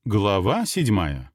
Глава 7.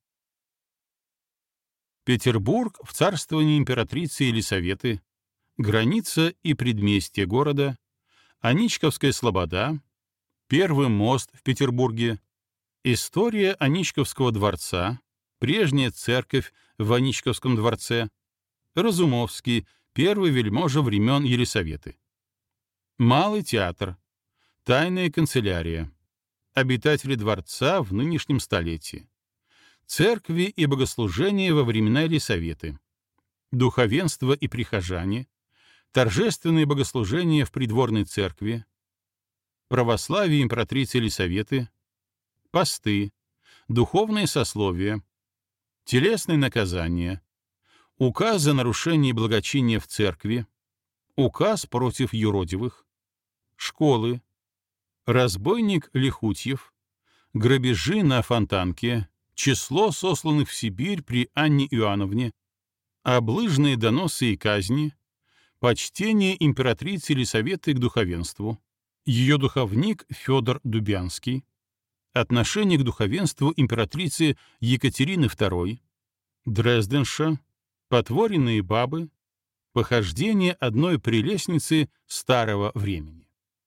Петербург в царствовании императрицы Елисаветы, граница и предместье города, Аничковская слобода, первый мост в Петербурге, история Аничковского дворца, прежняя церковь в Аничковском дворце, Разумовский, первый вельможа времен Елисаветы, Малый театр, тайная канцелярия, обитатели дворца в нынешнем столетии, церкви и богослужения во времена Елисаветы, духовенство и прихожане, торжественные богослужения в придворной церкви, православие императрицы Елисаветы, посты, духовные сословия, телесные наказания, указ о нарушении благочиния в церкви, указ против юродивых, школы, разбойник Лихутьев, грабежи на Фонтанке, число сосланных в Сибирь при Анне Иоанновне, облыжные доносы и казни, почтение императрицы Елисаветы к духовенству, ее духовник Федор Дубянский, отношение к духовенству императрицы Екатерины II, Дрезденша, потворенные бабы, похождение одной прелестницы старого времени.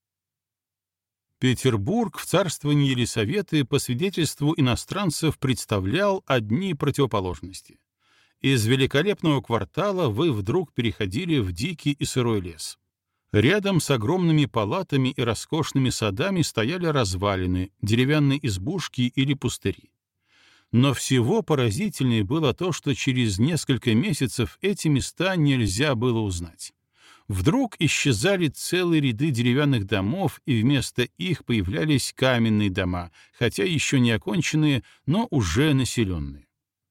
Петербург в царствовании Елисаветы по свидетельству иностранцев представлял одни противоположности. Из великолепного квартала вы вдруг переходили в дикий и сырой лес. Рядом с огромными палатами и роскошными садами стояли развалины, деревянные избушки или пустыри. Но всего поразительнее было то, что через несколько месяцев эти места нельзя было узнать. Вдруг исчезали целые ряды деревянных домов, и вместо их появлялись каменные дома, хотя еще не оконченные, но уже населенные.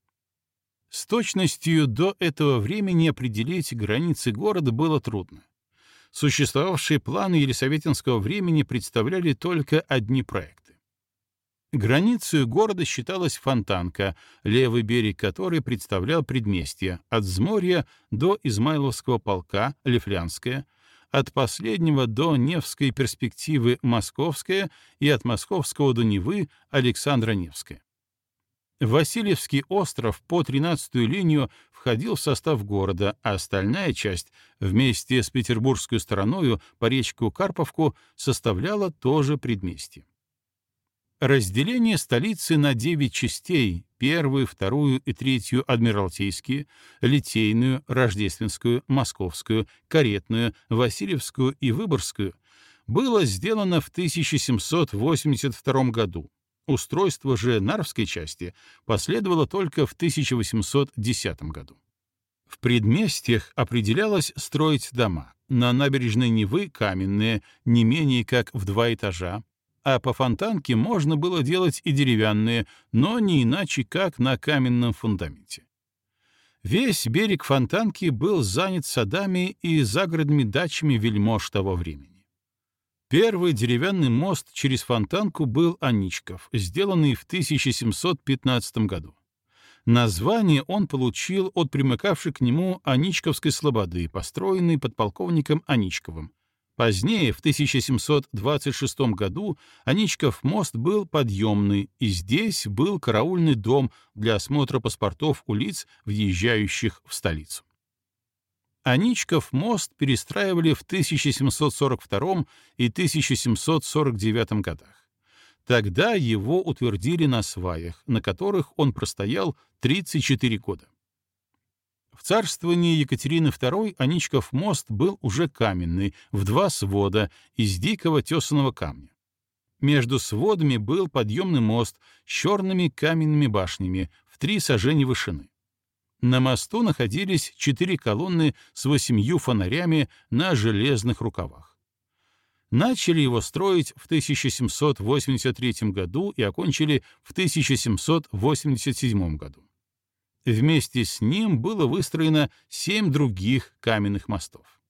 С точностью до этого времени определить границы города было трудно. Существовавшие планы елисаветинского времени представляли только одни проекты. Границей города считалась Фонтанка, левый берег которой представлял предместье, от Взморья до Измайловского полка Лифлянская, от последнего до Невской перспективы Московская и от Московского до Невы Александра Невская. Васильевский остров по 13-ю линию входил в состав города, а остальная часть, вместе с петербургской стороною по речку Карповку, составляла тоже предместье. Разделение столицы на 9 частей, первую, вторую и третью адмиралтейские, Литейную, Рождественскую, Московскую, Каретную, Васильевскую и Выборгскую, было сделано в 1782 году. Устройство же Нарвской части последовало только в 1810 году. В предместьях определялось строить дома. На набережной Невы каменные, не менее как в 2 этажа, а по Фонтанке можно было делать и деревянные, но не иначе как на каменном фундаменте. Весь берег Фонтанки был занят садами и загородными дачами вельмож того времени. Первый деревянный мост через Фонтанку был Аничков, сделанный в 1715 году. Название он получил от примыкавшей к нему Аничковской слободы, построенной подполковником Аничковым. Позднее, в 1726 году, Аничков мост был подъемный, и здесь был караульный дом для осмотра паспортов у лиц, въезжающих в столицу. Аничков мост перестраивали в 1742 и 1749 годах. Тогда его утвердили на сваях, на которых он простоял 34 года. В царствовании Екатерины II Аничков мост был уже каменный, в 2 свода, из дикого тесаного камня. Между сводами был подъемный мост с черными каменными башнями в 3 сажени вышины. На мосту находились 4 колонны с 8 фонарями на железных рукавах. Начали его строить в 1783 году и окончили в 1787 году. Вместе с ним было выстроено 7 других каменных мостов.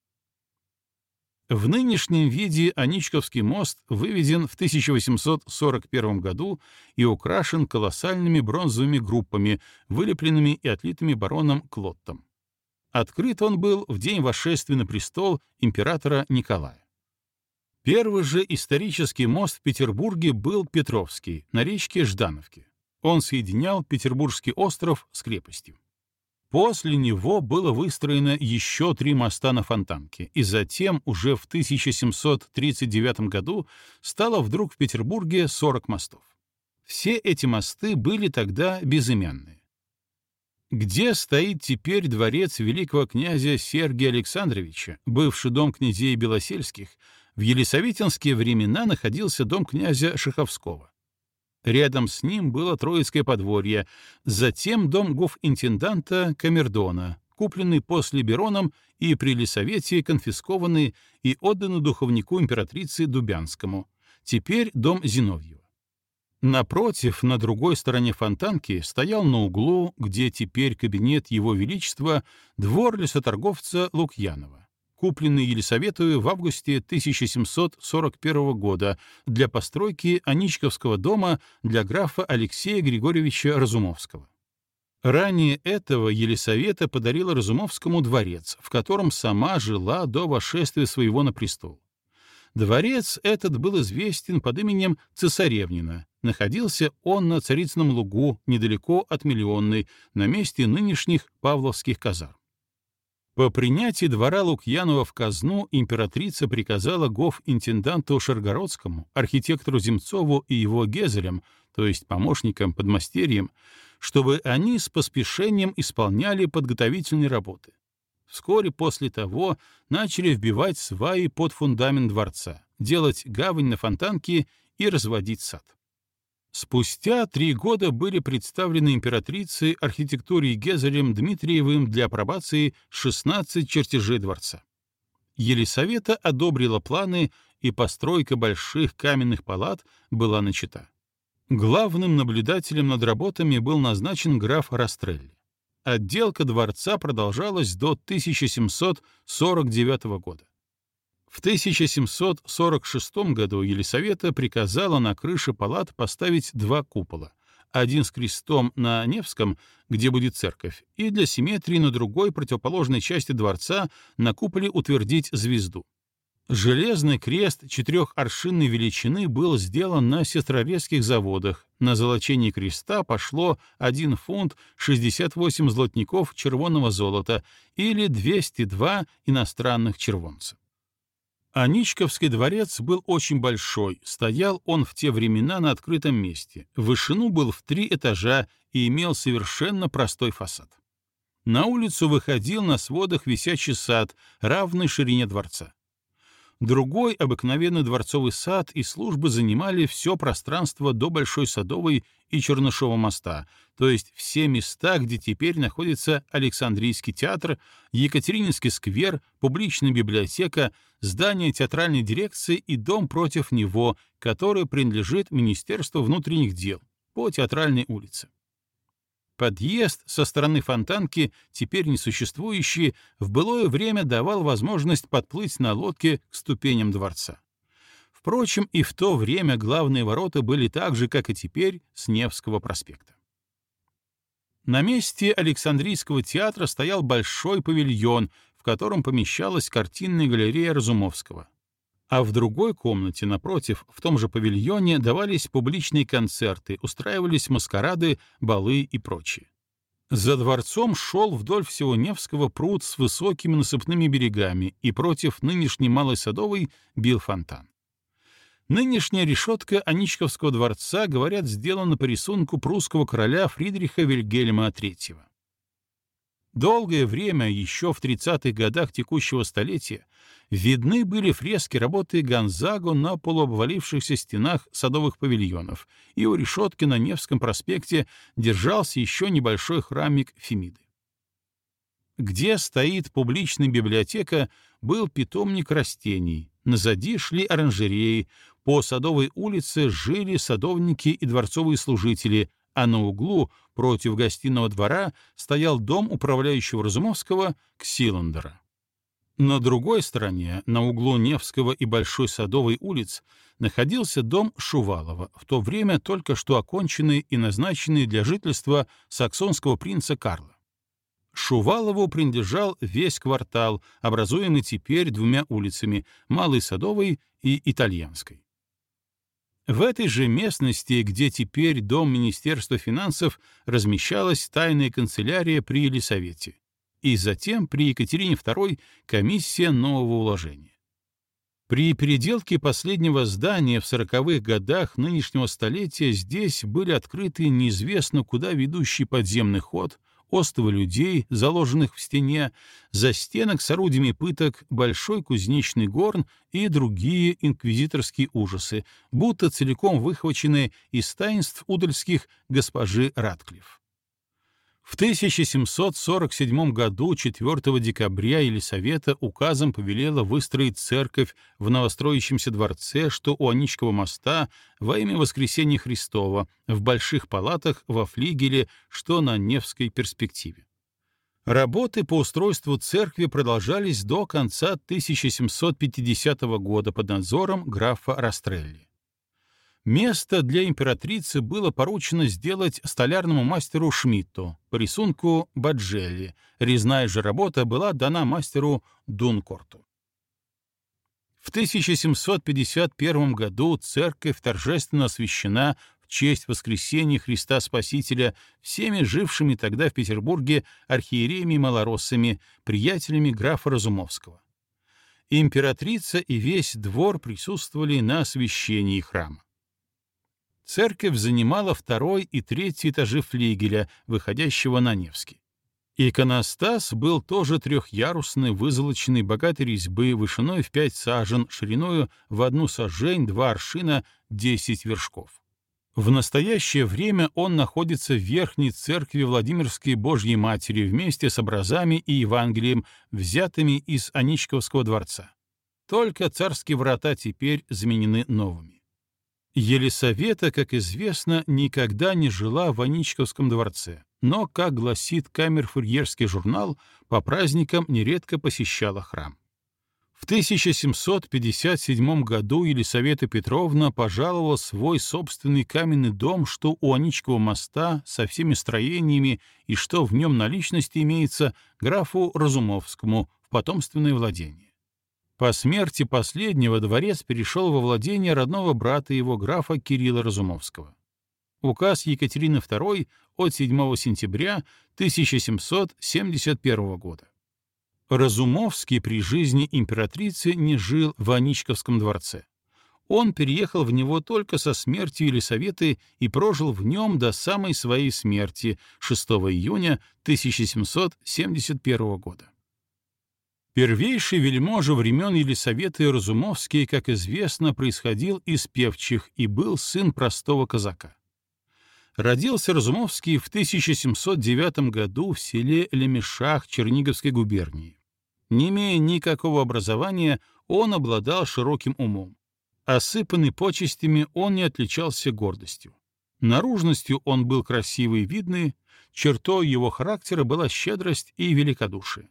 В нынешнем виде Аничковский мост выведен в 1841 году и украшен колоссальными бронзовыми группами, вылепленными и отлитыми бароном Клоттом. Открыт он был в день восшествия на престол императора Николая. Первый же исторический мост в Петербурге был Петровский, на речке Ждановке. Он соединял Петербургский остров с крепостью. После него было выстроено еще 3 моста на Фонтанке, и затем уже в 1739 году стало вдруг в Петербурге 40 мостов. Все эти мосты были тогда безымянные. Где стоит теперь дворец великого князя Сергия Александровича, бывший дом князей Белосельских, в елисаветинские времена находился дом князя Шаховского. Рядом с ним было Троицкое подворье, затем дом гофинтенданта Камердона, купленный после Бероном и при Елисавете конфискованный и отданный духовнику императрицы Дубянскому, теперь дом Зиновьева. Напротив, на другой стороне Фонтанки, стоял на углу, где теперь кабинет Его Величества, двор лесоторговца Лукьянова, купленный Елисаветою в августе 1741 года для постройки Аничковского дома для графа Алексея Григорьевича Разумовского. Ранее этого Елисавета подарила Разумовскому дворец, в котором сама жила до восшествия своего на престол. Дворец этот был известен под именем Цесаревнина. Находился он на Царицыном лугу, недалеко от Миллионной, на месте нынешних Павловских казарм. По принятии двора Лукьянова в казну императрица приказала гофинтенданту Шаргородскому, архитектору Земцову и его Гезелям, то есть помощникам, подмастерьям, чтобы они с поспешением исполняли подготовительные работы. Вскоре после того начали вбивать сваи под фундамент дворца, делать гавань на Фонтанке и разводить сад. Спустя 3 года были представлены императрице архитектуре Гезелем Дмитриевым для апробации 16 чертежей дворца. Елисавета одобрила планы, и постройка больших каменных палат была начата. Главным наблюдателем над работами был назначен граф Растрелли. Отделка дворца продолжалась до 1749 года. В 1746 году Елисавета приказала на крыше палат поставить 2 купола, один с крестом на Невском, где будет церковь, и для симметрии на другой противоположной части дворца на куполе утвердить звезду. Железный крест 4-аршинной величины был сделан на сестрорецких заводах. На золочение креста пошло 1 фунт 68 злотников червонного золота или 202 иностранных червонца. Аничковский дворец был очень большой, стоял он в те времена на открытом месте, в вышину был в 3 этажа и имел совершенно простой фасад. На улицу выходил на сводах висячий сад, равный ширине дворца. Другой обыкновенный дворцовый сад и службы занимали все пространство до Большой Садовой и Чернышова моста, то есть все места, где теперь находится Александрийский театр, Екатерининский сквер, публичная библиотека, здание театральной дирекции и дом против него, который принадлежит Министерству внутренних дел, по Театральной улице. Подъезд со стороны Фонтанки, теперь несуществующий, в былое время давал возможность подплыть на лодке к ступеням дворца. Впрочем, и в то время главные ворота были так же, как и теперь, с Невского проспекта. На месте Александрийского театра стоял большой павильон, в котором помещалась картинная галерея Разумовского. А в другой комнате, напротив, в том же павильоне давались публичные концерты, устраивались маскарады, балы и прочее. За дворцом шел вдоль всего Невского пруд с высокими насыпными берегами, и против нынешней Малой Садовой бил фонтан. Нынешняя решетка Аничковского дворца, говорят, сделана по рисунку прусского короля Фридриха Вильгельма III. Долгое время, еще в 30-х годах текущего столетия, видны были фрески работы Гонзаго на полуобвалившихся стенах садовых павильонов, и у решетки на Невском проспекте держался еще небольшой храмик Фемиды. Где стоит публичная библиотека, был питомник растений, назади шли оранжереи, по Садовой улице жили садовники и дворцовые служители, а на углу, против гостиного двора, стоял дом управляющего Разумовского Ксиландера. На другой стороне, на углу Невского и Большой Садовой улиц, находился дом Шувалова, в то время только что оконченный и назначенный для жительства саксонского принца Карла. Шувалову принадлежал весь квартал, образуемый теперь 2 улицами — Малой Садовой и Итальянской. В этой же местности, где теперь дом Министерства финансов, размещалась тайная канцелярия при Елисавете, и затем при Екатерине II комиссия нового уложения. При переделке последнего здания в 40-х годах нынешнего столетия здесь были открыты неизвестно куда ведущий подземный ход, остовы людей, заложенных в стене, застенок с орудиями пыток, большой кузнечный горн и другие инквизиторские ужасы, будто целиком выхваченные из таинств удальских госпожи Ратклифф. В 1747 году 4 декабря Елисавета указом повелела выстроить церковь в новостроящемся дворце, что у Аничкова моста, во имя Воскресения Христова, в больших палатах во флигеле, что на Невской перспективе. Работы по устройству церкви продолжались до конца 1750 года под надзором графа Растрелли. Место для императрицы было поручено сделать столярному мастеру Шмидту по рисунку Баджелли. Резная же работа была дана мастеру Дункорту. В 1751 году церковь торжественно освящена в честь воскресения Христа Спасителя всеми жившими тогда в Петербурге архиереями-малороссами, приятелями графа Разумовского. Императрица и весь двор присутствовали на освящении храма. Церковь занимала второй и третий этажи флигеля, выходящего на Невский. Иконостас был тоже трехъярусный, вызолоченной богатой резьбы, вышиной в 5 сажен, шириною в 1 сажень, 2 аршина, 10 вершков. В настоящее время он находится в верхней церкви Владимирской Божьей Матери вместе с образами и Евангелием, взятыми из Аничковского дворца. Только царские врата теперь заменены новыми. Елисавета, как известно, никогда не жила в Аничковском дворце, но, как гласит камерфурьерский журнал, по праздникам нередко посещала храм. В 1757 году Елисавета Петровна пожаловала свой собственный каменный дом, что у Аничкова моста, со всеми строениями и что в нем наличности имеется, графу Разумовскому в потомственное владение. По смерти последнего дворец перешел во владение родного брата его, графа Кирилла Разумовского. Указ Екатерины II от 7 сентября 1771 года. Разумовский при жизни императрицы не жил в Аничковском дворце. Он переехал в него только со смертью Елисаветы и прожил в нем до самой своей смерти 6 июня 1771 года. Первейший вельможа времен Елисаветы Разумовский, как известно, происходил из певчих и был сын простого казака. Родился Разумовский в 1709 году в селе Лемешах Черниговской губернии. Не имея никакого образования, он обладал широким умом. Осыпанный почестями, он не отличался гордостью. Наружностью он был красивый и видный, чертой его характера была щедрость и великодушие.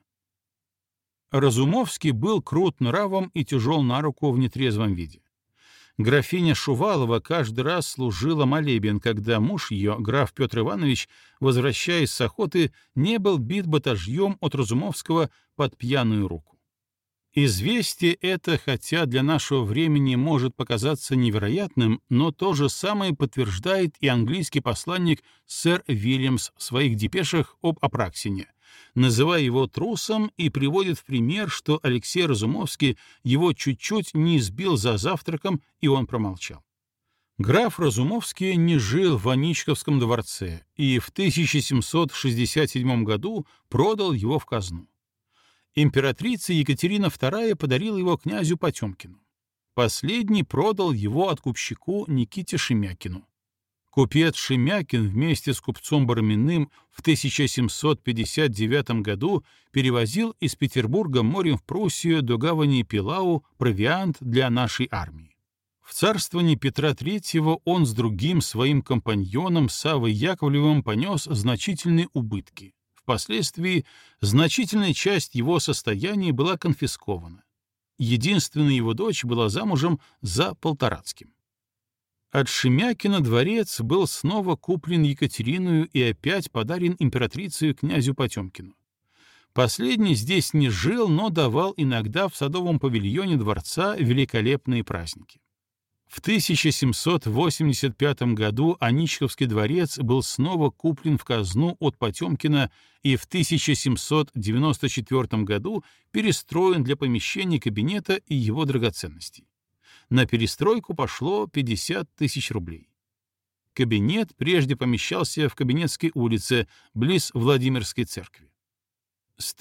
Разумовский был крут нравом и тяжел на руку в нетрезвом виде. Графиня Шувалова каждый раз служила молебен, когда муж ее, граф Петр Иванович, возвращаясь с охоты, не был бит батажьем от Разумовского под пьяную руку. Известие это, хотя для нашего времени может показаться невероятным, но то же самое подтверждает и английский посланник сэр Вильямс в своих депешах об Апраксине, называя его трусом и приводит в пример, что Алексей Разумовский его чуть-чуть не избил за завтраком, и он промолчал. Граф Разумовский не жил в Аничковском дворце и в 1767 году продал его в казну. Императрица Екатерина II подарила его князю Потемкину. Последний продал его откупщику Никите Шемякину. Купец Шемякин вместе с купцом Барминым в 1759 году перевозил из Петербурга морем в Пруссию до гавани Пилау провиант для нашей армии. В царствовании Петра III он с другим своим компаньоном Саввой Яковлевым понес значительные убытки. Впоследствии значительная часть его состояния была конфискована. Единственная его дочь была замужем за Полторацким. От Шемякина дворец был снова куплен Екатериною и опять подарен императрицей князю Потемкину. Последний здесь не жил, но давал иногда в садовом павильоне дворца великолепные праздники. В 1785 году Аничковский дворец был снова куплен в казну от Потемкина и в 1794 году перестроен для помещения кабинета и его драгоценностей. На перестройку пошло 50 тысяч рублей. Кабинет прежде помещался в Кабинетской улице, близ Владимирской церкви. С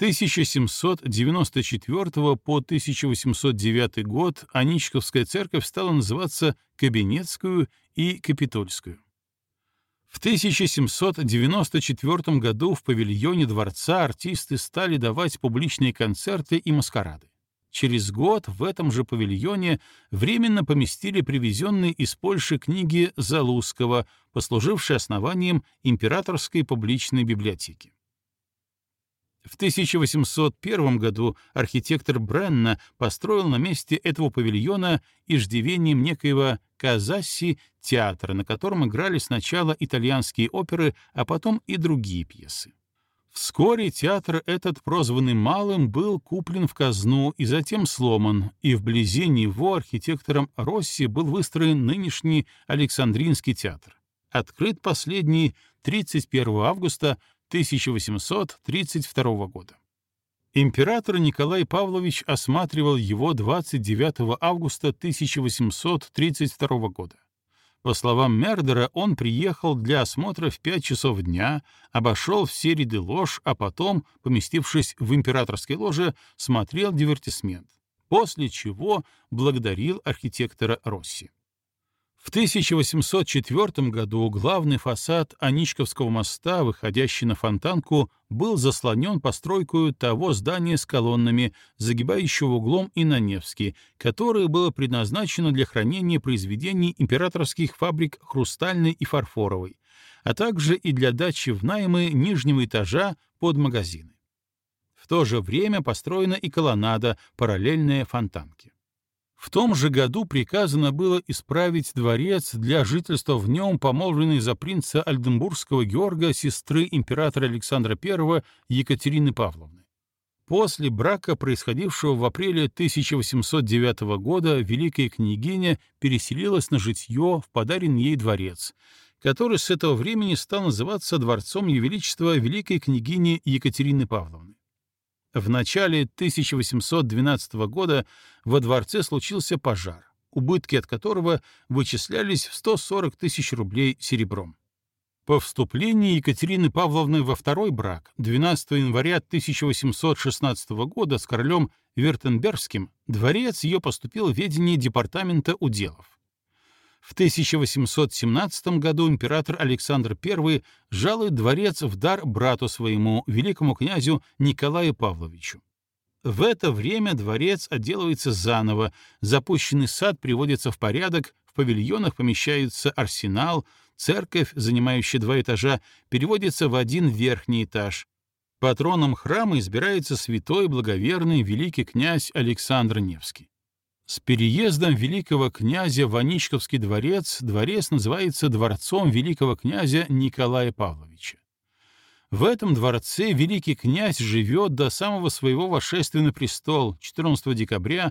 1794 по 1809 год Аничковская церковь стала называться Кабинетскую и Капитольскую. В 1794 году в павильоне дворца артисты стали давать публичные концерты и маскарады. Через год в этом же павильоне временно поместили привезенные из Польши книги Залузского, послужившие основанием Императорской публичной библиотеки. В 1801 году архитектор Бренна построил на месте этого павильона иждивением некоего Казасси театр, на котором играли сначала итальянские оперы, а потом и другие пьесы. Вскоре театр этот, прозванный Малым, был куплен в казну и затем сломан, и вблизи него архитектором Росси был выстроен нынешний Александринский театр. Открыт последний 31 августа 1832 года. Император Николай Павлович осматривал его 29 августа 1832 года. По словам Мердера, он приехал для осмотра в 5 часов дня, обошел все ряды лож, а потом, поместившись в императорской ложе, смотрел дивертисмент, после чего благодарил архитектора Росси. В 1804 году главный фасад Аничковского моста, выходящий на Фонтанку, был заслонен постройкой того здания с колоннами, загибающего углом и на Невский, которое было предназначено для хранения произведений императорских фабрик хрустальной и фарфоровой, а также и для дачи в наймы нижнего этажа под магазины. В то же время построена и колоннада, параллельная Фонтанке. В том же году приказано было исправить дворец для жительства в нем помолвленной за принца Ольденбургского Георга сестры императора Александра I Екатерины Павловны. После брака, происходившего в апреле 1809 года, великая княгиня переселилась на житье в подаренный ей дворец, который с этого времени стал называться Дворцом Ее Величества великой княгини Екатерины Павловны. В начале 1812 года во дворце случился пожар, убытки от которого вычислялись в 140 тысяч рублей серебром. По вступлении Екатерины Павловны во второй брак 12 января 1816 года с королем Вюртембергским дворец ее поступил в ведение департамента уделов. В 1817 году император Александр I жалует дворец в дар брату своему, великому князю Николаю Павловичу. В это время дворец отделывается заново, запущенный сад приводится в порядок, в павильонах помещаются арсенал, церковь, занимающая 2 этажа, переводится в один верхний этаж. Патроном храма избирается святой благоверный великий князь Александр Невский. С переездом великого князя в Аничковский дворец дворец называется дворцом великого князя Николая Павловича. В этом дворце великий князь живет до самого своего восшествия на престол 14 декабря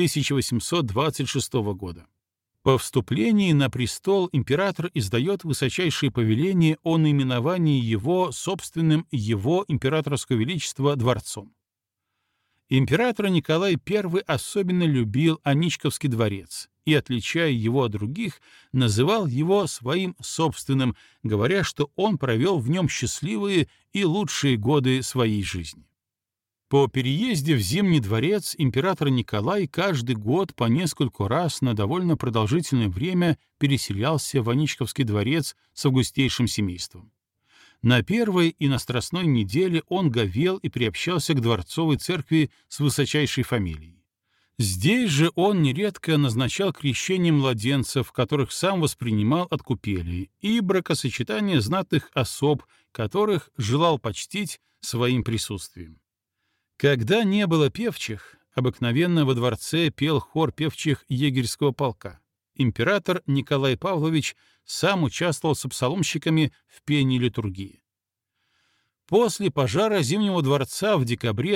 1826 года. По вступлении на престол император издает высочайшее повеление о наименовании его собственным его императорского величества дворцом. Император Николай I особенно любил Аничковский дворец и, отличая его от других, называл его своим собственным, говоря, что он провел в нем счастливые и лучшие годы своей жизни. По переезде в Зимний дворец император Николай каждый год по нескольку раз на довольно продолжительное время переселялся в Аничковский дворец с августейшим семейством. На первой и на Страстной неделе он говел и приобщался к дворцовой церкви с высочайшей фамилией. Здесь же он нередко назначал крещение младенцев, которых сам воспринимал от купелей, и бракосочетание знатных особ, которых желал почтить своим присутствием. Когда не было певчих, обыкновенно во дворце пел хор певчих егерского полка. Император Николай Павлович сам участвовал с псаломщиками в пении литургии. После пожара Зимнего дворца в декабре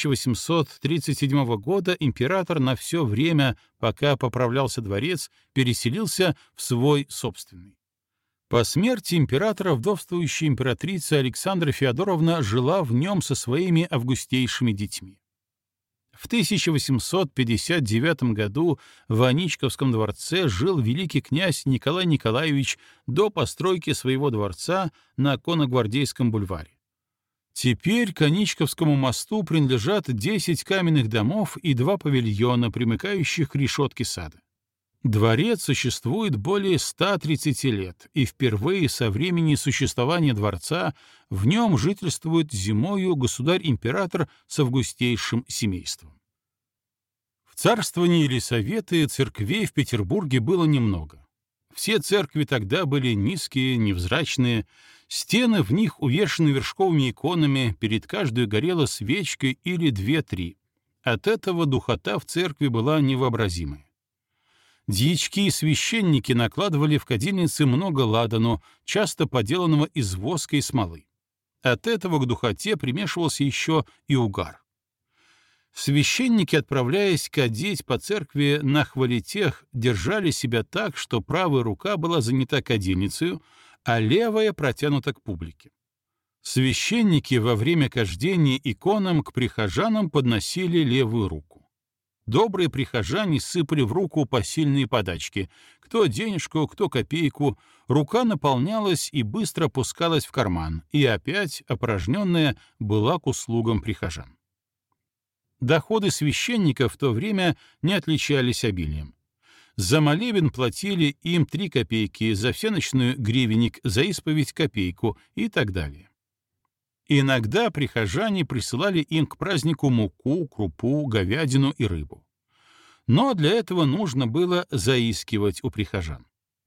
1837 года император на все время, пока поправлялся дворец, переселился в свой собственный. По смерти императора вдовствующая императрица Александра Феодоровна жила в нем со своими августейшими детьми. В 1859 году в Аничковском дворце жил великий князь Николай Николаевич до постройки своего дворца на Конногвардейском бульваре. Теперь к Аничковскому мосту принадлежат 10 каменных домов и 2 павильона, примыкающих к решетке сада. Дворец существует более 130 лет, и впервые со времени существования дворца в нем жительствует зимою государь-император с августейшим семейством. В царствовании Елисаветы церквей в Петербурге было немного. Все церкви тогда были низкие, невзрачные, стены в них увешаны вершковыми иконами, перед каждой горела свечка или 2-3. От этого духота в церкви была невообразимая. Дьячки и священники накладывали в кадильницы много ладану, часто поделанного из воска и смолы. От этого к духоте примешивался еще и угар. Священники, отправляясь кадить по церкви на хвалитех, держали себя так, что правая рука была занята кадильницей, а левая протянута к публике. Священники во время кождения иконам к прихожанам подносили левую руку. Добрые прихожане сыпали в руку посильные подачки. Кто денежку, кто копейку. Рука наполнялась и быстро опускалась в карман, и опять, опорожненная, была к услугам прихожан. Доходы священников в то время не отличались обилием. За молебен платили им 3 копейки, за всеночную — гривенник, за исповедь — копейку и так далее. Иногда прихожане присылали им к празднику муку, крупу, говядину и рыбу. Но для этого нужно было заискивать у прихожан.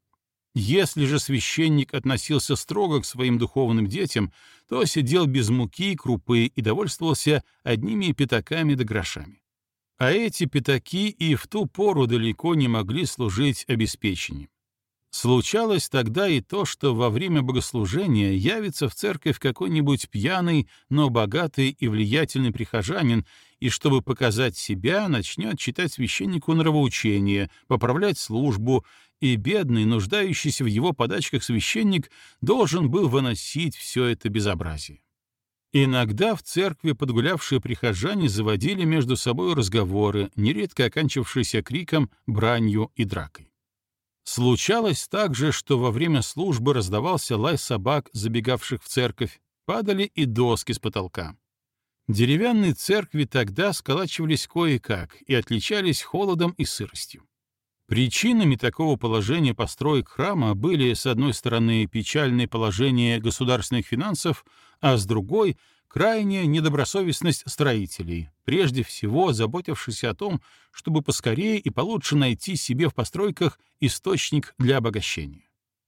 Если же священник относился строго к своим духовным детям, то сидел без муки, крупы и довольствовался одними пятаками да грошами. А эти пятаки и в ту пору далеко не могли служить обеспечением. Случалось тогда и то, что во время богослужения явится в церковь какой-нибудь пьяный, но богатый и влиятельный прихожанин, и, чтобы показать себя, начнет читать священнику нравоучение, поправлять службу, и бедный, нуждающийся в его подачках священник должен был выносить все это безобразие. Иногда в церкви подгулявшие прихожане заводили между собой разговоры, нередко оканчивавшиеся криком, бранью и дракой. Случалось также, что во время службы раздавался лай собак, забегавших в церковь, падали и доски с потолка. Деревянные церкви тогда сколачивались кое-как и отличались холодом и сыростью. Причинами такого положения построек храма были, с одной стороны, печальное положение государственных финансов, а с другой — крайняя недобросовестность строителей, прежде всего заботившихся о том, чтобы поскорее и получше найти себе в постройках источник для обогащения.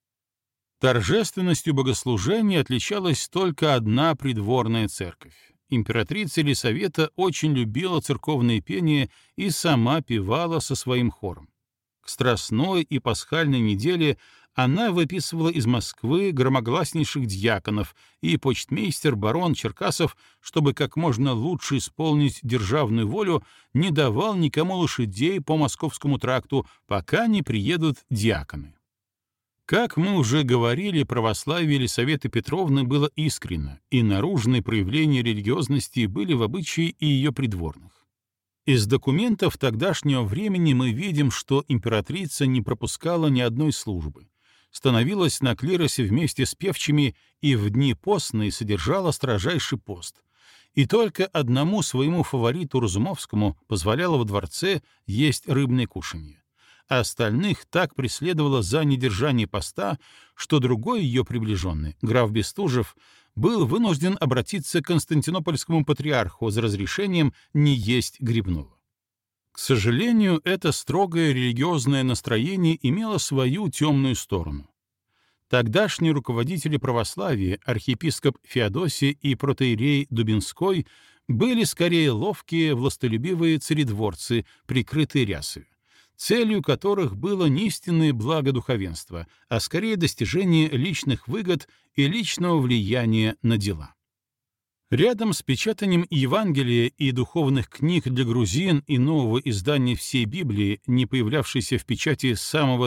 Торжественностью богослужения отличалась только одна придворная церковь. Императрица Елисавета очень любила церковное пение и сама певала со своим хором. К Страстной и Пасхальной неделе она выписывала из Москвы громогласнейших дьяконов, и почтмейстер барон Черкасов, чтобы как можно лучше исполнить державную волю, не давал никому лошадей по Московскому тракту, пока не приедут дьяконы. Как мы уже говорили, православие Елисаветы Петровны было искренно, и наружные проявления религиозности были в обычае и ее придворных. Из документов тогдашнего времени мы видим, что императрица не пропускала ни одной службы, становилась на клиросе вместе с певчими и в дни постные содержала строжайший пост, и только одному своему фавориту Разумовскому позволяла во дворце есть рыбное кушанье, а остальных так преследовала за недержание поста, что другой ее приближенный, граф Бестужев, был вынужден обратиться к константинопольскому патриарху за разрешением не есть грибного. К сожалению, это строгое религиозное настроение имело свою темную сторону. Тогдашние руководители православия, архиепископ Феодосий и протоиерей Дубинской, были скорее ловкие, властолюбивые царедворцы, прикрытые рясою, целью которых было не истинное благо духовенства, а скорее достижение личных выгод и личного влияния на дела. Рядом с печатанием Евангелия и духовных книг для грузин и нового издания всей Библии, не появлявшейся в печати с самого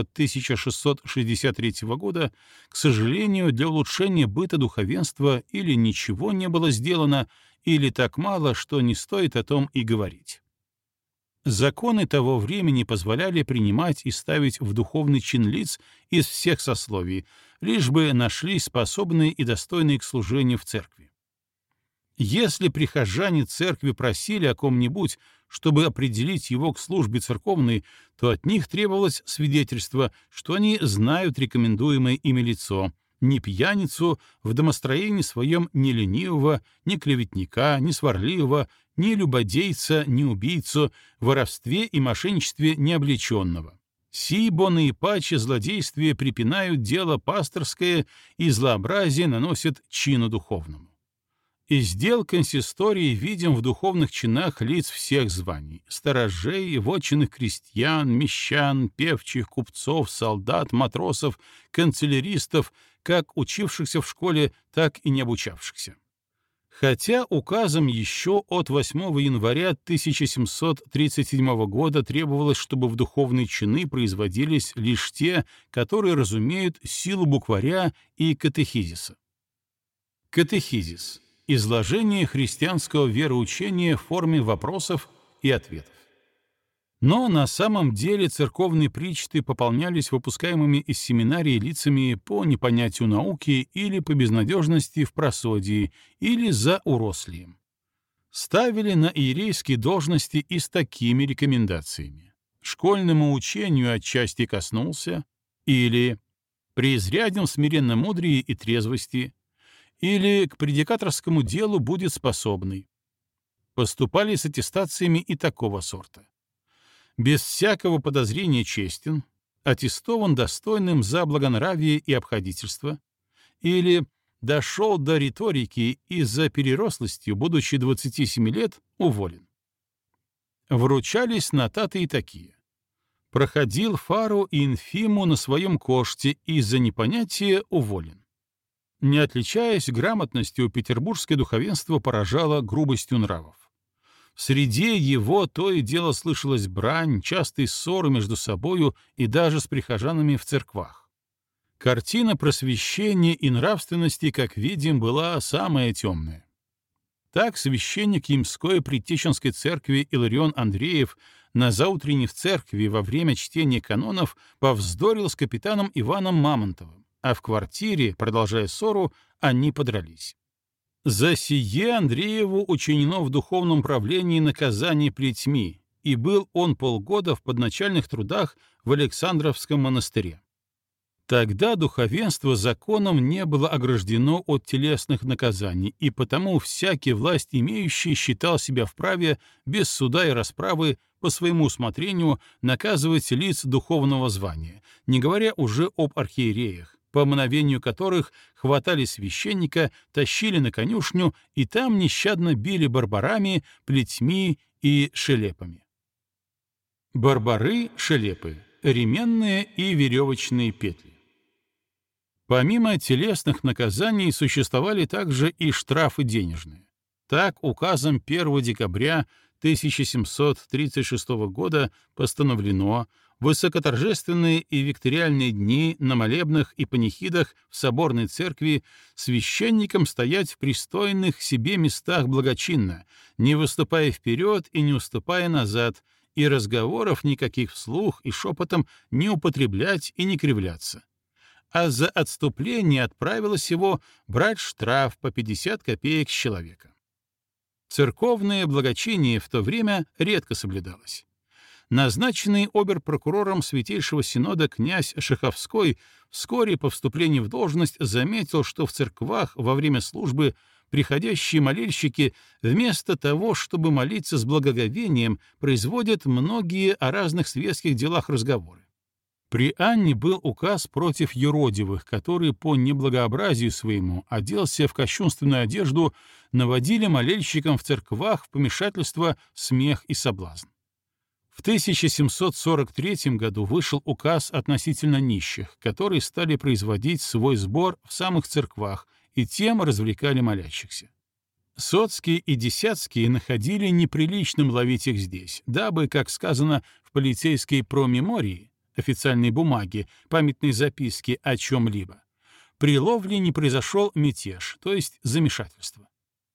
1663 года, к сожалению, для улучшения быта духовенства или ничего не было сделано, или так мало, что не стоит о том и говорить. Законы того времени позволяли принимать и ставить в духовный чин лиц из всех сословий, лишь бы нашлись способные и достойные к служению в церкви. Если прихожане церкви просили о ком-нибудь, чтобы определить его к службе церковной, то от них требовалось свидетельство, что они знают рекомендуемое ими лицо, ни пьяницу, в домостроении своем ни ленивого, ни клеветника, ни сварливого, ни любодейца, ни убийцу, в воровстве и мошенничестве не облеченного. Сибо наипаче злодействие припинают дело пасторское и злообразие наносят чину духовному. Из дел консистории видим в духовных чинах лиц всех званий — сторожей, вотчинных крестьян, мещан, певчих, купцов, солдат, матросов, канцеляристов, как учившихся в школе, так и не обучавшихся. Хотя указом еще от 8 января 1737 года требовалось, чтобы в духовные чины производились лишь те, которые разумеют силу букваря и катехизиса. Катехизис — изложение христианского вероучения в форме вопросов и ответов. Но на самом деле церковные причты пополнялись выпускаемыми из семинарии лицами по непонятию науки или по безнадежности в просодии, или за урослием. Ставили на иерейские должности и с такими рекомендациями. Школьному учению отчасти коснулся, или преизряден в смиренномудрии и трезвости, или к предикаторскому делу будет способный. Поступали с аттестациями и такого сорта. Без всякого подозрения честен, аттестован достойным за благонравие и обходительство, или дошел до риторики и за перерослостью, будучи 27 лет, уволен. Вручались нотаты и такие. Проходил Фару и Инфиму на своем коште и за непонятие уволен. Не отличаясь грамотностью, петербургское духовенство поражало грубостью нравов. В среде его то и дело слышалась брань, частые ссоры между собою и даже с прихожанами в церквах. Картина просвещения и нравственности, как видим, была самая темная. Так священник Ямской Предтеченской церкви Иларион Андреев на заутренне в церкви во время чтения канонов повздорил с капитаном Иваном Мамонтовым, а в квартире, продолжая ссору, они подрались. За сие Андрееву учинено в духовном правлении наказание плетьми, и был он полгода в подначальных трудах в Александровском монастыре. Тогда духовенство законом не было ограждено от телесных наказаний, и потому всякий власть имеющий считал себя вправе без суда и расправы по своему усмотрению наказывать лиц духовного звания, не говоря уже об архиереях, по мановению которых хватали священника, тащили на конюшню и там нещадно били барбарами, плетьми и шелепами. Барбары, шелепы — ременные и веревочные петли. Помимо телесных наказаний существовали также и штрафы денежные. Так, указом 1 декабря 1736 года постановлено высокоторжественные и викториальные дни на молебнах и панихидах в соборной церкви священникам стоять в пристойных себе местах благочинно, не выступая вперед и не уступая назад, и разговоров никаких вслух и шепотом не употреблять и не кривляться. А за отступление отправилось его брать штраф по 50 копеек с человека. Церковное благочиние в то время редко соблюдалось. Назначенный обер-прокурором Святейшего Синода князь Шаховской вскоре по вступлении в должность заметил, что в церквах во время службы приходящие молельщики вместо того, чтобы молиться с благоговением, производят многие о разных светских делах разговоры. При Анне был указ против юродивых, которые по неблагообразию своему, оделся в кощунственную одежду, наводили молельщикам в церквах в помешательство смех и соблазн. В 1743 году вышел указ относительно нищих, которые стали производить свой сбор в самых церквах и тем развлекали молящихся. Соцкие и Десятские находили неприличным ловить их здесь, дабы, как сказано в полицейской промемории, официальной бумаге, памятной записке о чем-либо, при ловле не произошел мятеж, то есть замешательство.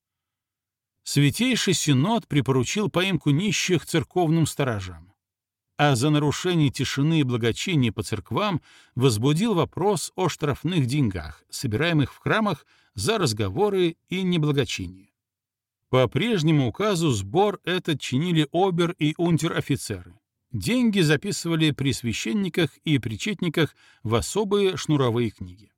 Святейший Синод припоручил поимку нищих церковным сторожам, а за нарушение тишины и благочиния по церквам возбудил вопрос о штрафных деньгах, собираемых в храмах за разговоры и неблагочиние. По прежнему указу сбор этот чинили обер- и унтер-офицеры. Деньги записывали при священниках и причетниках в особые шнуровые книги.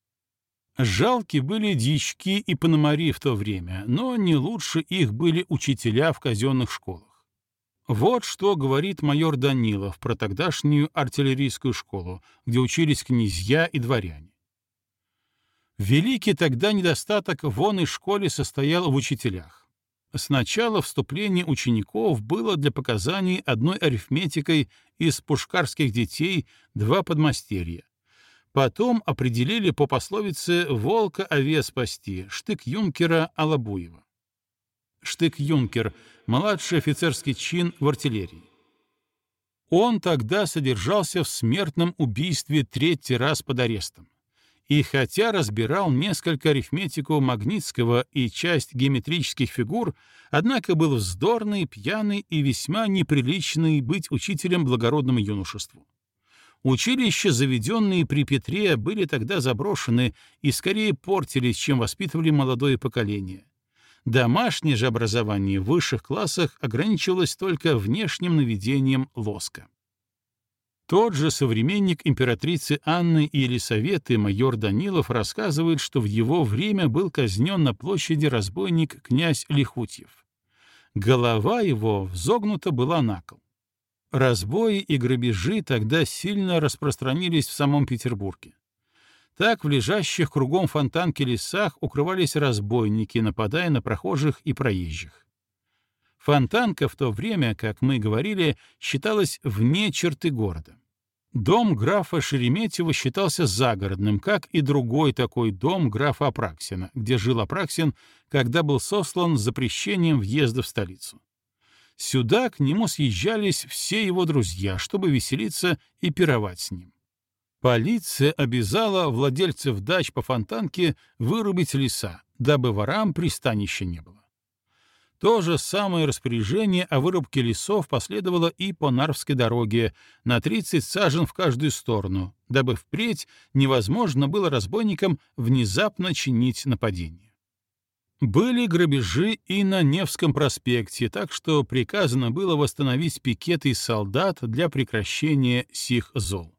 Жалки были дьячки и пономари в то время, но не лучше их были учителя в казенных школах. Вот что говорит майор Данилов про тогдашнюю артиллерийскую школу, где учились князья и дворяне. Великий тогда недостаток в оной школе состоял в учителях. Сначала вступление учеников было для показаний одной арифметикой из пушкарских детей 2 подмастерья. Потом определили по пословице «волка овец пасти» штык-юнкера Алабуева. Штык-юнкер — младший офицерский чин в артиллерии. Он тогда содержался в смертном убийстве 3-й раз под арестом. И хотя разбирал несколько арифметику Магнитского и часть геометрических фигур, однако был вздорный, пьяный и весьма неприличный быть учителем благородному юношеству. Училища, заведенные при Петре, были тогда заброшены и скорее портились, чем воспитывали молодое поколение. Домашнее же образование в высших классах ограничивалось только внешним наведением лоска. Тот же современник императрицы Анны и Елисаветы майор Данилов рассказывает, что в его время был казнен на площади разбойник князь Лихутьев. Голова его взогнута была на кол. Разбои и грабежи тогда сильно распространились в самом Петербурге. Так в лежащих кругом Фонтанки лесах укрывались разбойники, нападая на прохожих и проезжих. Фонтанка в то время, как мы говорили, считалась вне черты города. Дом графа Шереметьева считался загородным, как и другой такой дом графа Апраксина, где жил Апраксин, когда был сослан с запрещением въезда в столицу. Сюда к нему съезжались все его друзья, чтобы веселиться и пировать с ним. Полиция обязала владельцев дач по Фонтанке вырубить леса, дабы ворам пристанища не было. То же самое распоряжение о вырубке лесов последовало и по Нарвской дороге на 30 сажен в каждую сторону, дабы впредь невозможно было разбойникам внезапно чинить нападение. Были грабежи и на Невском проспекте, так что приказано было восстановить пикеты из солдат для прекращения сих зол.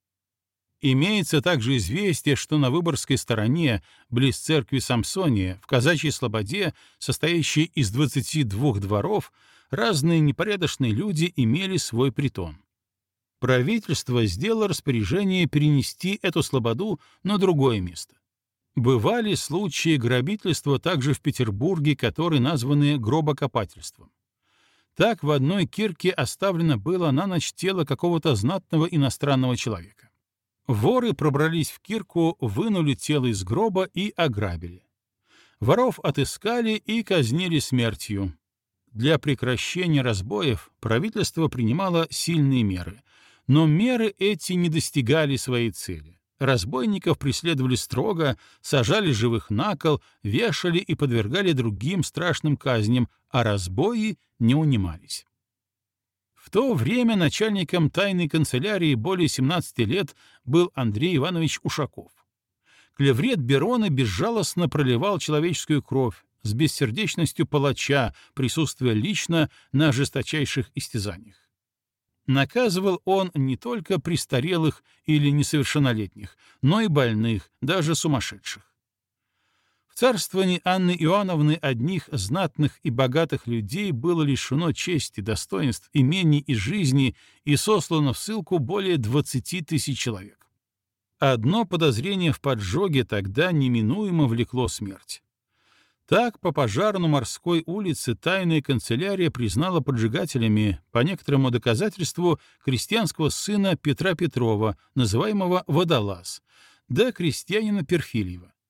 Имеется также известие, что на Выборгской стороне, близ церкви Самсония, в казачьей слободе, состоящей из 22 дворов, разные непорядочные люди имели свой притон. Правительство сделало распоряжение перенести эту слободу на другое место. Бывали случаи грабительства также в Петербурге, которые названы гробокопательством. Так в одной кирке оставлено было на ночь тело какого-то знатного иностранного человека. Воры пробрались в кирку, вынули тело из гроба и ограбили. Воров отыскали и казнили смертью. Для прекращения разбоев правительство принимало сильные меры, но меры эти не достигали своей цели. Разбойников преследовали строго, сажали живых на кол, вешали и подвергали другим страшным казням, а разбои не унимались. В то время начальником тайной канцелярии более 17 лет был Андрей Иванович Ушаков. Клеврет Берона безжалостно проливал человеческую кровь, с бессердечностью палача, присутствуя лично на жесточайших истязаниях. Наказывал он не только престарелых или несовершеннолетних, но и больных, даже сумасшедших. В царствовании Анны Иоанновны одних знатных и богатых людей было лишено чести, достоинств, имений и жизни и сослано в ссылку более 20 тысяч человек. Одно подозрение в поджоге тогда неминуемо влекло смерть. Так, по пожару на Морской улице тайная канцелярия признала поджигателями, по некоторому доказательству, крестьянского сына Петра Петрова, называемого Водолаз, да крестьянина Перфильева.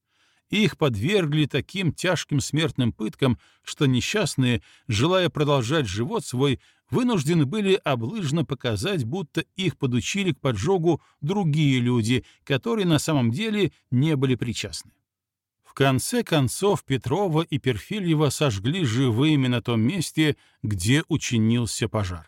Их подвергли таким тяжким смертным пыткам, что несчастные, желая продолжать живот свой, вынуждены были облыжно показать, будто их подучили к поджогу другие люди, которые на самом деле не были причастны. В конце концов Петрова и Перфильева сожгли живыми на том месте, где учинился пожар.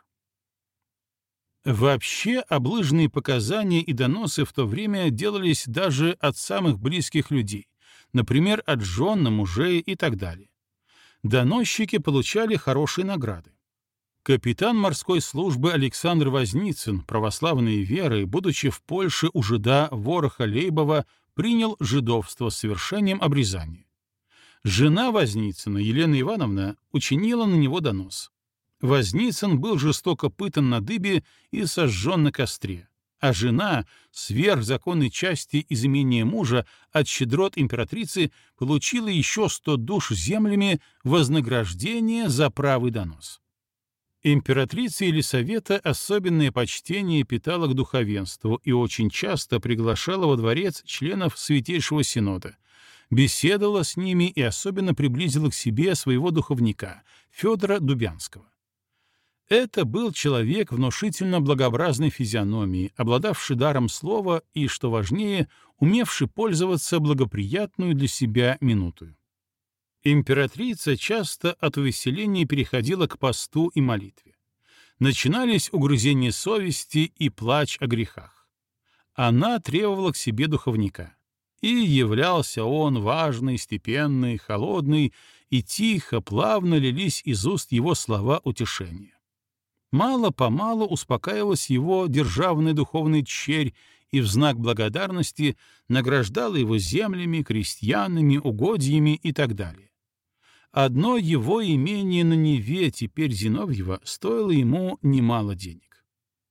Вообще, облыжные показания и доносы в то время делались даже от самых близких людей, например, от жен, мужей и так далее. Доносчики получали хорошие награды. Капитан морской службы Александр Возницын, православной веры, будучи в Польше у жида Вороха Лейбова, принял жидовство с совершением обрезания. Жена Возницына, Елена Ивановна, учинила на него донос. Возницын был жестоко пытан на дыбе и сожжен на костре, а жена, сверх законной части из имения мужа, от щедрот императрицы получила еще 100 душ землями вознаграждение за правый донос. Императрица Елисавета особенное почтение питала к духовенству и очень часто приглашала во дворец членов Святейшего Синода, беседовала с ними и особенно приблизила к себе своего духовника, Федора Дубянского. Это был человек внушительно благообразной физиономии, обладавший даром слова и, что важнее, умевший пользоваться благоприятную для себя минутою. Императрица часто от увеселения переходила к посту и молитве. Начинались угрызения совести и плач о грехах. Она требовала к себе духовника. И являлся он важный, степенный, холодный, и тихо, плавно лились из уст его слова утешения. Мало-помалу успокаивалась его державная духовная черь и в знак благодарности награждала его землями, крестьянами, угодьями и так далее. Одно его имение на Неве, теперь Зиновьева, стоило ему немало денег.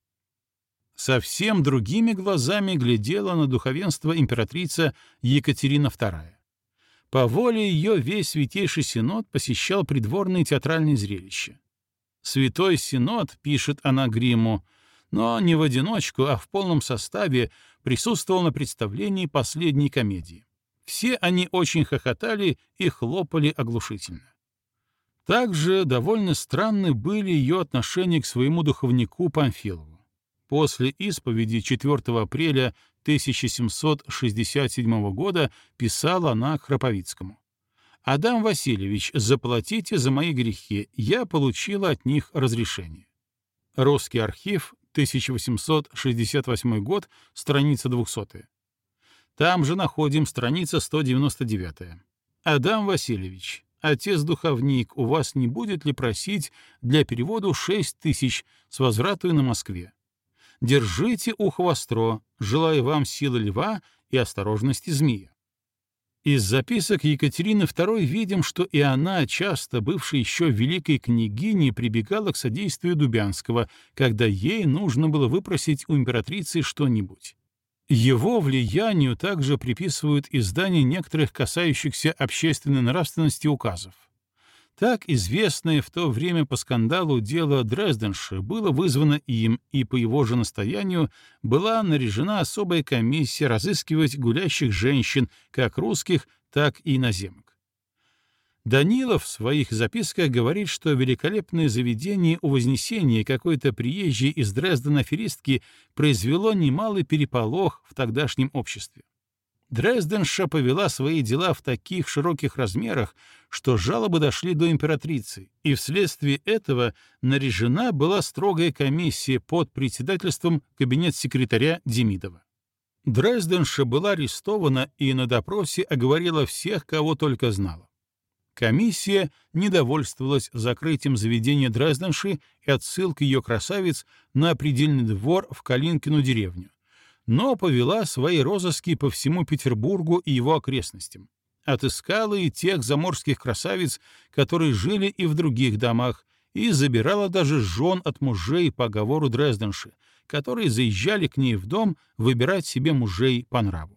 Совсем другими глазами глядела на духовенство императрица Екатерина II. По воле ее весь Святейший Синод посещал придворные театральные зрелища. «Святой Синод», — пишет она Гримму, но не в одиночку, а в полном составе присутствовал на представлении последней комедии. Все они очень хохотали и хлопали оглушительно. Также довольно странны были ее отношения к своему духовнику Памфилову. После исповеди 4 апреля 1767 года писала она Храповицкому: «Адам Васильевич, заплатите за мои грехи, я получила от них разрешение». Русский архив, 1868 год, страница 200. Там же находим страница 199. «Адам Васильевич, отец-духовник, у вас не будет ли просить для перевода 6000 с возврату на Москве? Держите ухо востро, желаю вам силы льва и осторожности змея». Из записок Екатерины II видим, что и она, часто бывшая еще великой княгиней, прибегала к содействию Дубянского, когда ей нужно было выпросить у императрицы что-нибудь. Его влиянию также приписывают издание некоторых касающихся общественной нравственности указов. Так известное в то время по скандалу дело Дрезденши было вызвано им, и по его же настоянию была наряжена особая комиссия разыскивать гулящих женщин, как русских, так и иноземок. Данилов в своих записках говорит, что великолепное заведение у Вознесения какой-то приезжей из Дрездена аферистки произвело немалый переполох в тогдашнем обществе. Дрезденша повела свои дела в таких широких размерах, что жалобы дошли до императрицы, и вследствие этого наряжена была строгая комиссия под председательством кабинет-секретаря Демидова. Дрезденша была арестована и на допросе оговорила всех, кого только знала. Комиссия недовольствовалась закрытием заведения Дрезденши и отсылкой ее красавиц на предельный двор в Калинкину деревню, но повела свои розыски по всему Петербургу и его окрестностям. Отыскала и тех заморских красавиц, которые жили и в других домах, и забирала даже жен от мужей по оговору Дрезденши, которые заезжали к ней в дом выбирать себе мужей по нраву.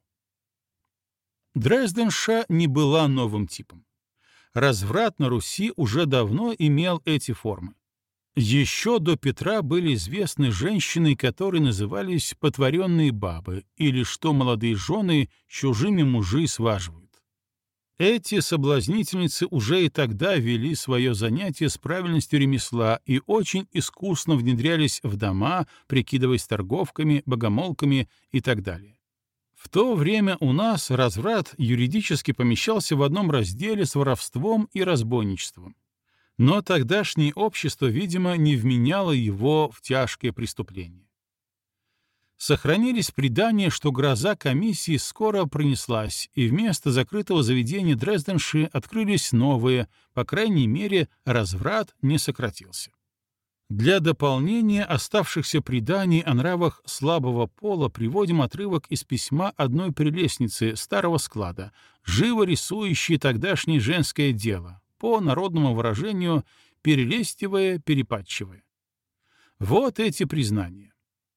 Дрезденша не была новым типом. Разврат на Руси уже давно имел эти формы. Еще до Петра были известны женщины, которые назывались потворенные бабы, или что молодые жены чужими мужей сваживают. Эти соблазнительницы уже и тогда вели свое занятие с правильностью ремесла и очень искусно внедрялись в дома, прикидываясь торговками, богомолками и так далее. В то время у нас разврат юридически помещался в одном разделе с воровством и разбойничеством. Но тогдашнее общество, видимо, не вменяло его в тяжкое преступление. Сохранились предания, что гроза комиссии скоро пронеслась, и вместо закрытого заведения Дрезденши открылись новые, по крайней мере, разврат не сократился. Для дополнения оставшихся преданий о нравах слабого пола приводим отрывок из письма одной прелестницы старого склада, живо рисующей тогдашнее женское дело, по народному выражению «перелестивая, перепатчивая». Вот эти признания.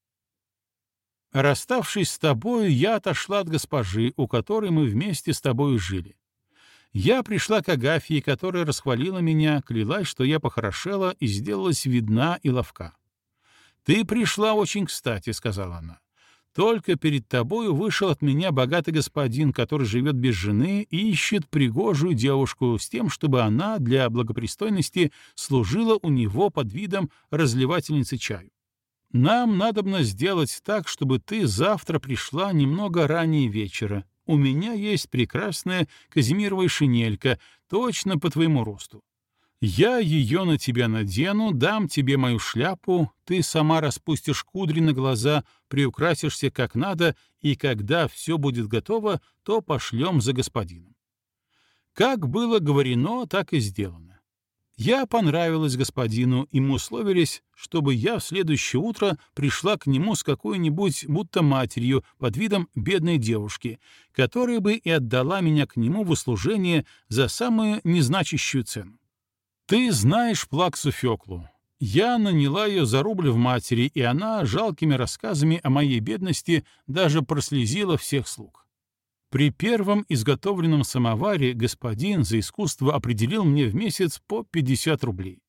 «Расставшись с тобою, я отошла от госпожи, у которой мы вместе с тобою жили. Я пришла к Агафье, которая расхвалила меня, клялась, что я похорошела и сделалась видна и ловка. «Ты пришла очень кстати», — сказала она. «Только перед тобою вышел от меня богатый господин, который живет без жены и ищет пригожую девушку с тем, чтобы она для благопристойности служила у него под видом разливательницы чаю. Нам надобно сделать так, чтобы ты завтра пришла немного ранее вечера. У меня есть прекрасная казимировая шинелька, точно по твоему росту. Я ее на тебя надену, дам тебе мою шляпу, ты сама распустишь кудри на глаза, приукрасишься как надо, и когда все будет готово, то пошлем за господином». Как было говорено, так и сделано. Я понравилась господину, и мы условились, чтобы я в следующее утро пришла к нему с какой-нибудь будто матерью под видом бедной девушки, которая бы и отдала меня к нему в услужение за самую незначащую цену. Ты знаешь Плаксу Фёклу. Я наняла ее за рубль в матери, и она жалкими рассказами о моей бедности даже прослезила всех слуг. При первом изготовленном самоваре господин за искусство определил мне в месяц по 50 рублей.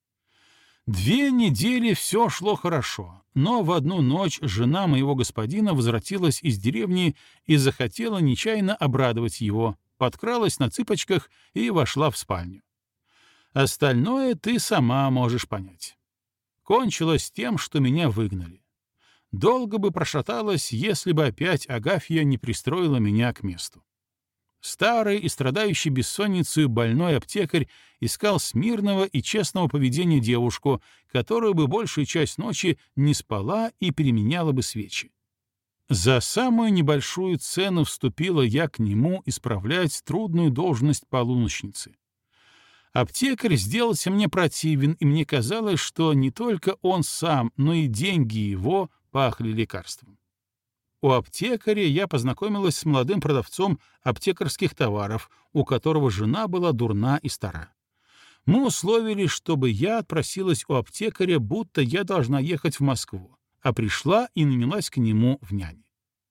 2 недели все шло хорошо, но в одну ночь жена моего господина возвратилась из деревни и захотела нечаянно обрадовать его, подкралась на цыпочках и вошла в спальню. Остальное ты сама можешь понять. Кончилось тем, что меня выгнали. Долго бы прошаталась, если бы опять Агафья не пристроила меня к месту. Старый и страдающий бессонницей больной аптекарь искал смирного и честного поведения девушку, которая бы большую часть ночи не спала и переменяла бы свечи. За самую небольшую цену вступила я к нему исправлять трудную должность полуночницы. Аптекарь сделался мне противен, и мне казалось, что не только он сам, но и деньги его пахли лекарством. У аптекаря я познакомилась с молодым продавцом аптекарских товаров, у которого жена была дурна и стара. Мы условились, чтобы я отпросилась у аптекаря, будто я должна ехать в Москву, а пришла и нанялась к нему в няне.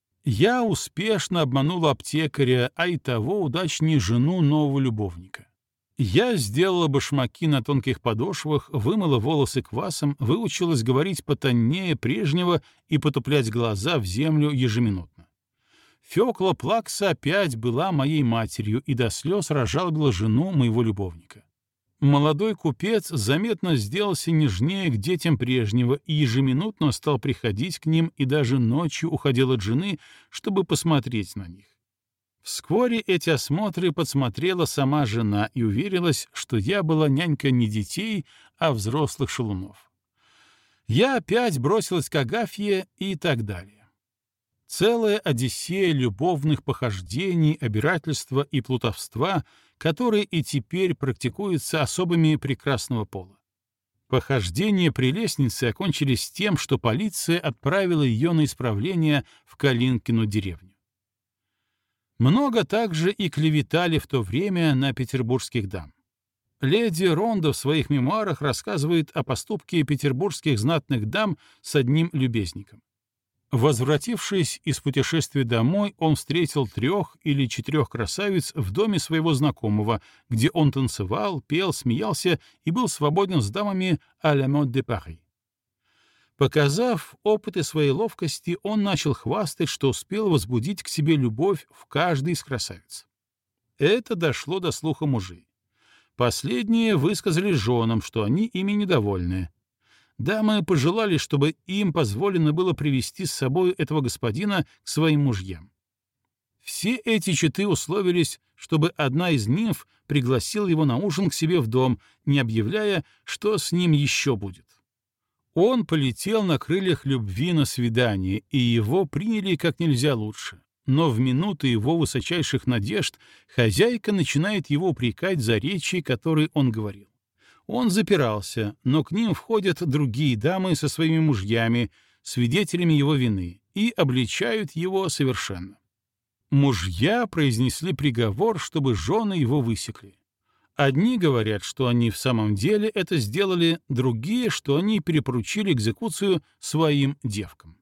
Я успешно обманула аптекаря, а и того удачнее жену нового любовника. Я сделала башмаки на тонких подошвах, вымыла волосы квасом, выучилась говорить потоннее прежнего и потуплять глаза в землю ежеминутно. Фёкла Плакса опять была моей матерью и до слез разжалобила жену моего любовника. Молодой купец заметно сделался нежнее к детям прежнего и ежеминутно стал приходить к ним и даже ночью уходил от жены, чтобы посмотреть на них. Вскоре эти осмотры подсмотрела сама жена и уверилась, что я была нянька не детей, а взрослых шалунов. Я опять бросилась к Агафье и так далее. Целая одиссея любовных похождений, обирательства и плутовства, которые и теперь практикуются особыми прекрасного пола. Похождения прелестницы окончились тем, что полиция отправила ее на исправление в Калинкину деревню. Много также и клеветали в то время на петербургских дам. Леди Рондо в своих мемуарах рассказывает о поступке петербургских знатных дам с одним любезником. Возвратившись из путешествия домой, он встретил 3 или 4 красавиц в доме своего знакомого, где он танцевал, пел, смеялся и был свободен с дамами à la mode de Paris. Показав опыты своей ловкости, он начал хвастать, что успел возбудить к себе любовь в каждой из красавиц. Это дошло до слуха мужей. Последние высказали женам, что они ими недовольны. Дамы пожелали, чтобы им позволено было привести с собой этого господина к своим мужьям. Все эти четы условились, чтобы одна из нимф пригласила его на ужин к себе в дом, не объявляя, что с ним еще будет. Он полетел на крыльях любви на свидание, и его приняли как нельзя лучше. Но в минуты его высочайших надежд хозяйка начинает его упрекать за речи, которые он говорил. Он запирался, но к ним входят другие дамы со своими мужьями, свидетелями его вины, и обличают его совершенно. Мужья произнесли приговор, чтобы жены его высекли. Одни говорят, что они в самом деле это сделали, другие, что они перепоручили экзекуцию своим девкам.